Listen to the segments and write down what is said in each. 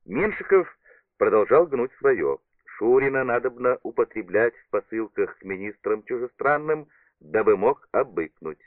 Меншиков продолжал гнуть свое. Шурина надобно употреблять в посылках к министрам чужестранным, дабы мог обыкнуть.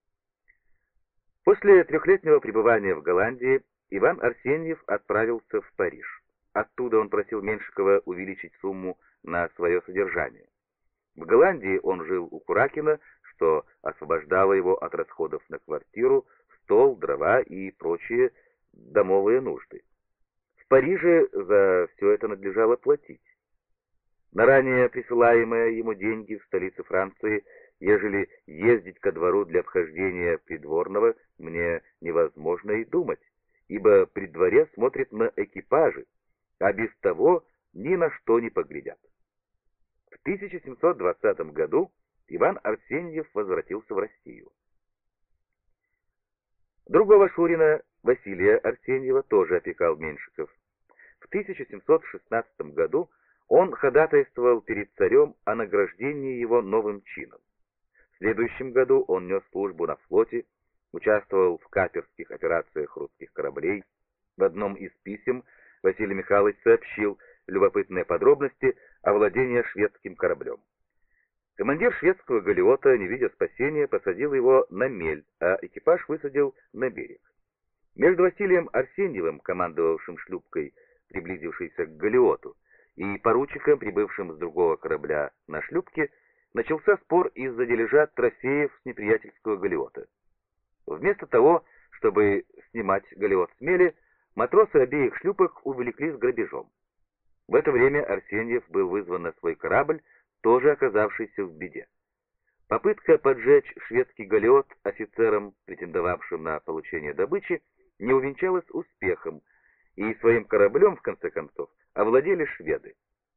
После трехлетнего пребывания в Голландии Иван Арсеньев отправился в Париж. Оттуда он просил Меншикова увеличить сумму на свое содержание. В Голландии он жил у Куракина, что освобождало его от расходов на квартиру, стол, дрова и прочие домовые нужды. В Париже за все это надлежало платить. На ранее присылаемые ему деньги в столице Франции, ежели ездить ко двору для обхождения придворного, мне невозможно и думать, ибо при дворе смотрят на экипажи, а без того ни на что не поглядят. В 1720 году Иван Арсеньев возвратился в Россию. Другого Шурина, Василия Арсеньева, тоже опекал Меншиков. В 1716 году он ходатайствовал перед царем о награждении его новым чином. В следующем году он нес службу на флоте, участвовал в каперских операциях русских кораблей. В одном из писем Василий Михайлович сообщил любопытные подробности о владении шведским кораблем. Командир шведского галеота, не видя спасения, посадил его на мель, а экипаж высадил на берег. Между Василием Арсеньевым, командовавшим шлюпкой, приблизившейся к галеоту, и поручиком, прибывшим с другого корабля на шлюпке, начался спор из-за дележа трофеев с неприятельского галеота. Вместо того, чтобы снимать галеот с мели, матросы обеих шлюпок увлекли с грабежом. В это время Арсеньев был вызван на свой корабль, тоже оказавшийся в беде. Попытка поджечь шведский галеот офицерам, претендовавшим на получение добычи, не увенчалась успехом, и своим кораблем, в конце концов, овладели шведы.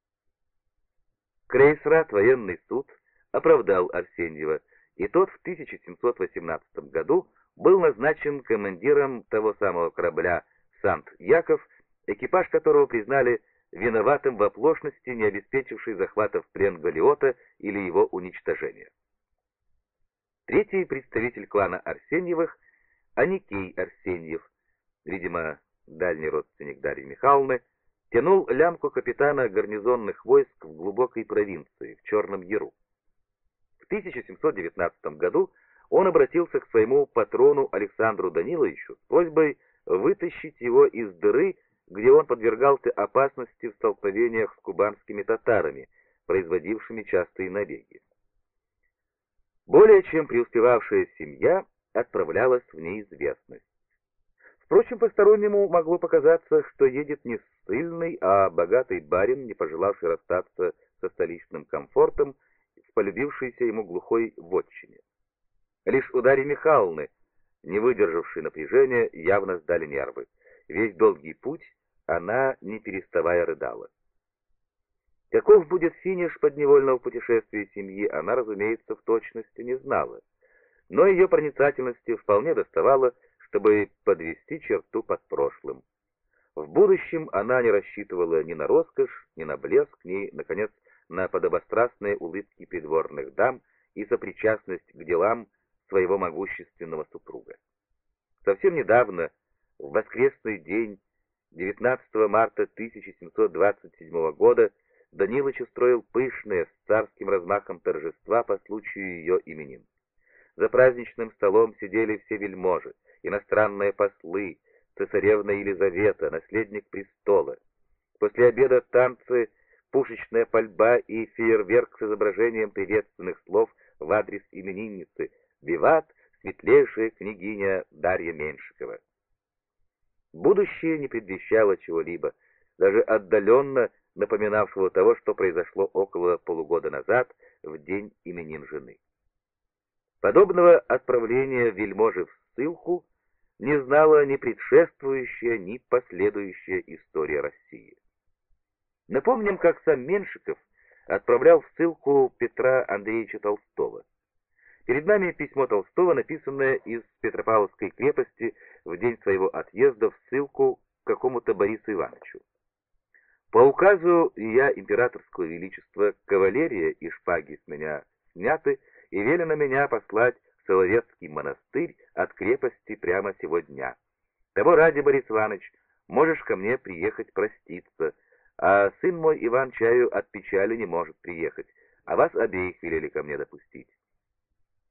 Крейсрат военный суд оправдал Арсеньева, и тот в 1718 году был назначен командиром того самого корабля «Сант-Яков», экипаж которого признали виноватым в оплошности, не обеспечившей захвата в плен галеота или его уничтожения. Третий представитель клана Арсеньевых, Аникей Арсеньев, видимо, дальний родственник Дарьи Михайловны, тянул лямку капитана гарнизонных войск в глубокой провинции, в Черном Яру. В 1719 году он обратился к своему патрону Александру Даниловичу с просьбой вытащить его из дыры, где он подвергался опасности в столкновениях с кубанскими татарами, производившими частые набеги. Более чем преуспевавшая семья отправлялась в неизвестность. Впрочем, постороннему могло показаться, что едет не ссыльный, а богатый барин, не пожелавший расстаться со столичным комфортом, в полюбившейся ему глухой вотчине. Лишь у Дарьи Михайловны, не выдержавшей напряжения, явно сдали нервы. Весь долгий путь она, не переставая, рыдала. Каков будет финиш подневольного путешествия семьи, она, разумеется, в точности не знала, но ее проницательности вполне доставало, чтобы подвести черту под прошлым. В будущем она не рассчитывала ни на роскошь, ни на блеск, ни, наконец, на подобострастные улыбки придворных дам и сопричастность к делам своего могущественного супруга. Совсем недавно, в воскресный день, 19 марта 1727 года, Данилыч устроил пышное с царским размахом торжества по случаю ее именин. За праздничным столом сидели все вельможи, иностранные послы, цесаревна Елизавета, наследник престола. После обеда танцы, пушечная пальба и фейерверк с изображением приветственных слов в адрес именинницы «Виват, светлейшая княгиня Дарья Меншикова». Будущее не предвещало чего-либо, даже отдаленно напоминавшего того, что произошло около полугода назад, в день именин жены. Подобного отправления вельможи в ссылку не знала ни предшествующая, ни последующая история России. Напомним, как сам Меншиков отправлял в ссылку Петра Андреевича Толстого. Перед нами письмо Толстого, написанное из Петропавловской крепости в день своего отъезда в ссылку к какому-то Борису Ивановичу. По указу я императорского величества кавалерия и шпаги с меня сняты, и велено меня послать в Соловецкий монастырь от крепости прямо сего дня. Того ради, Борис Иванович, можешь ко мне приехать проститься, а сын мой Иван чаю от печали не может приехать, а вас обеих велели ко мне допустить.